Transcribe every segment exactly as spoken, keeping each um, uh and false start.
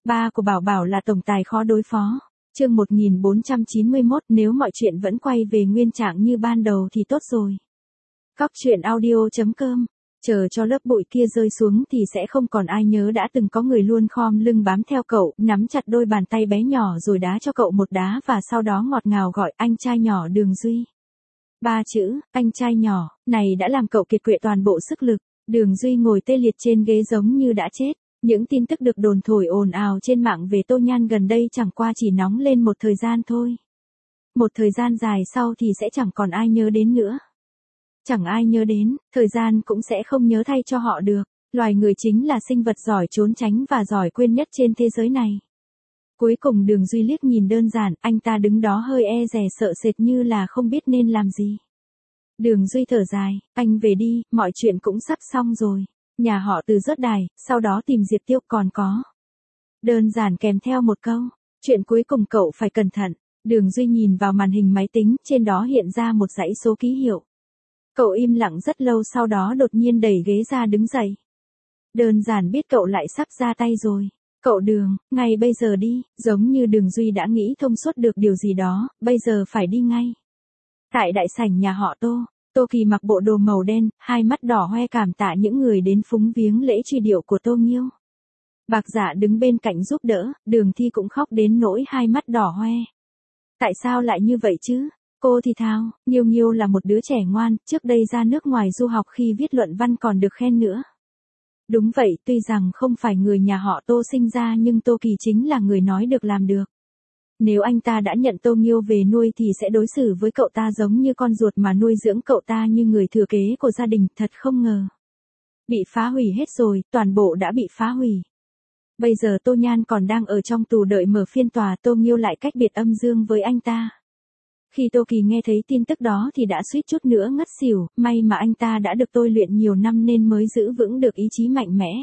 Ba của Bảo Bảo là tổng tài khó đối phó. Chương một nghìn bốn trăm chín mươi mốt, nếu mọi chuyện vẫn quay về nguyên trạng như ban đầu thì tốt rồi. Cóc truyện audio chấm com. Chờ cho lớp bụi kia rơi xuống thì sẽ không còn ai nhớ đã từng có người luôn khom lưng bám theo cậu, nắm chặt đôi bàn tay bé nhỏ rồi đá cho cậu một đá và sau đó ngọt ngào gọi anh trai nhỏ Đường Duy. Ba chữ, anh trai nhỏ, này đã làm cậu kiệt quệ toàn bộ sức lực. Đường Duy ngồi tê liệt trên ghế giống như đã chết. Những tin tức được đồn thổi ồn ào trên mạng về Tô Nhan gần đây chẳng qua chỉ nóng lên một thời gian thôi. Một thời gian dài sau thì sẽ chẳng còn ai nhớ đến nữa. Chẳng ai nhớ đến, thời gian cũng sẽ không nhớ thay cho họ được. Loài người chính là sinh vật giỏi trốn tránh và giỏi quên nhất trên thế giới này. Cuối cùng Đường Duy liếc nhìn đơn giản, anh ta đứng đó hơi e dè sợ sệt như là không biết nên làm gì. Đường Duy thở dài, anh về đi, mọi chuyện cũng sắp xong rồi. Nhà họ Từ rớt đài, sau đó tìm Diệp Tiêu còn có. Đơn giản kèm theo một câu, chuyện cuối cùng cậu phải cẩn thận. Đường Duy nhìn vào màn hình máy tính, trên đó hiện ra một dãy số ký hiệu. Cậu im lặng rất lâu sau đó đột nhiên đẩy ghế ra đứng dậy. Đơn giản biết cậu lại sắp ra tay rồi. Cậu Đường, ngay bây giờ đi, giống như Đường Duy đã nghĩ thông suốt được điều gì đó, bây giờ phải đi ngay. Tại đại sảnh nhà họ Tô. Tô Kỳ mặc bộ đồ màu đen, hai mắt đỏ hoe cảm tạ những người đến phúng viếng lễ truy điệu của Tô Nghiêu. Bạc Dạ đứng bên cạnh giúp đỡ, Đường Thi cũng khóc đến nỗi hai mắt đỏ hoe. Tại sao lại như vậy chứ? Cô thì thào, Nghiêu Nghiêu là một đứa trẻ ngoan, trước đây ra nước ngoài du học khi viết luận văn còn được khen nữa. Đúng vậy, tuy rằng không phải người nhà họ Tô sinh ra nhưng Tô Kỳ chính là người nói được làm được. Nếu anh ta đã nhận Tô Nghiêu về nuôi thì sẽ đối xử với cậu ta giống như con ruột mà nuôi dưỡng cậu ta như người thừa kế của gia đình, thật không ngờ. Bị phá hủy hết rồi, toàn bộ đã bị phá hủy. Bây giờ Tô Nhan còn đang ở trong tù đợi mở phiên tòa, Tô Nghiêu lại cách biệt âm dương với anh ta. Khi Tô Kỳ nghe thấy tin tức đó thì đã suýt chút nữa ngất xỉu, may mà anh ta đã được tôi luyện nhiều năm nên mới giữ vững được ý chí mạnh mẽ.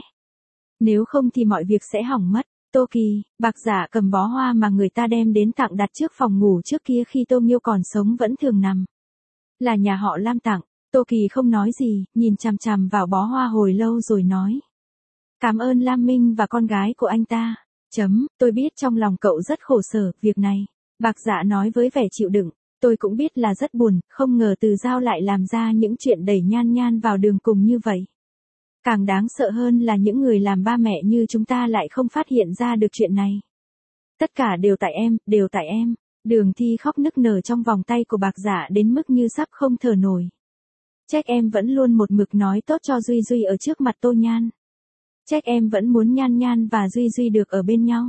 Nếu không thì mọi việc sẽ hỏng mất. Tô Kỳ, Bạc Dạ cầm bó hoa mà người ta đem đến tặng đặt trước phòng ngủ trước kia khi Tô Nghiêu còn sống vẫn thường nằm. Là nhà họ Lam tặng, Tô Kỳ không nói gì, nhìn chằm chằm vào bó hoa hồi lâu rồi nói. Cảm ơn Lam Minh và con gái của anh ta. Chấm, tôi biết trong lòng cậu rất khổ sở, việc này. Bạc Dạ nói với vẻ chịu đựng, tôi cũng biết là rất buồn, không ngờ Từ Giao lại làm ra những chuyện đẩy Nhan Nhan vào đường cùng như vậy. Càng đáng sợ hơn là những người làm ba mẹ như chúng ta lại không phát hiện ra được chuyện này. Tất cả đều tại em, đều tại em. Đường Thi khóc nức nở trong vòng tay của Bạc Dạ đến mức như sắp không thở nổi. Trách em vẫn luôn một mực nói tốt cho Duy Duy ở trước mặt Tô Nhan. Trách em vẫn muốn Nhan Nhan và Duy Duy được ở bên nhau.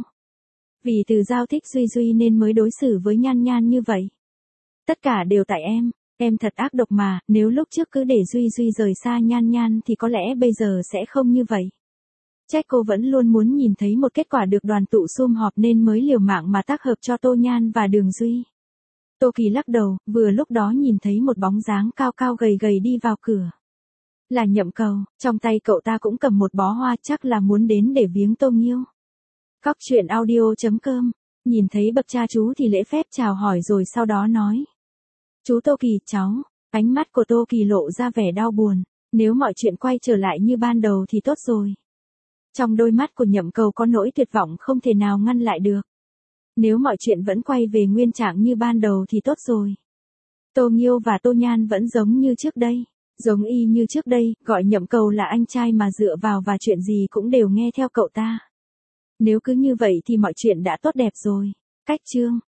Vì Từ Giao thích Duy Duy nên mới đối xử với Nhan Nhan như vậy. Tất cả đều tại em. Em thật ác độc mà, nếu lúc trước cứ để Duy Duy rời xa Nhan Nhan thì có lẽ bây giờ sẽ không như vậy. Trách cô vẫn luôn muốn nhìn thấy một kết quả được đoàn tụ sum họp nên mới liều mạng mà tác hợp cho Tô Nhan và Đường Duy. Tô Kỳ lắc đầu, vừa lúc đó nhìn thấy một bóng dáng cao cao gầy gầy đi vào cửa. Là Nhậm Cầu, trong tay cậu ta cũng cầm một bó hoa, chắc là muốn đến để viếng Tô Nghiêu. Cóc truyện audio chấm com, nhìn thấy bậc cha chú thì lễ phép chào hỏi rồi sau đó nói. Chú Tô Kỳ, cháu. Ánh mắt của Tô Kỳ lộ ra vẻ đau buồn. Nếu mọi chuyện quay trở lại như ban đầu thì tốt rồi. Trong đôi mắt của Nhậm Cầu có nỗi tuyệt vọng không thể nào ngăn lại được. Nếu mọi chuyện vẫn quay về nguyên trạng như ban đầu thì tốt rồi. Tô Nghiêu và Tô Nhan vẫn giống như trước đây. Giống y như trước đây, gọi Nhậm Cầu là anh trai mà dựa vào và chuyện gì cũng đều nghe theo cậu ta. Nếu cứ như vậy thì mọi chuyện đã tốt đẹp rồi. Cách chương.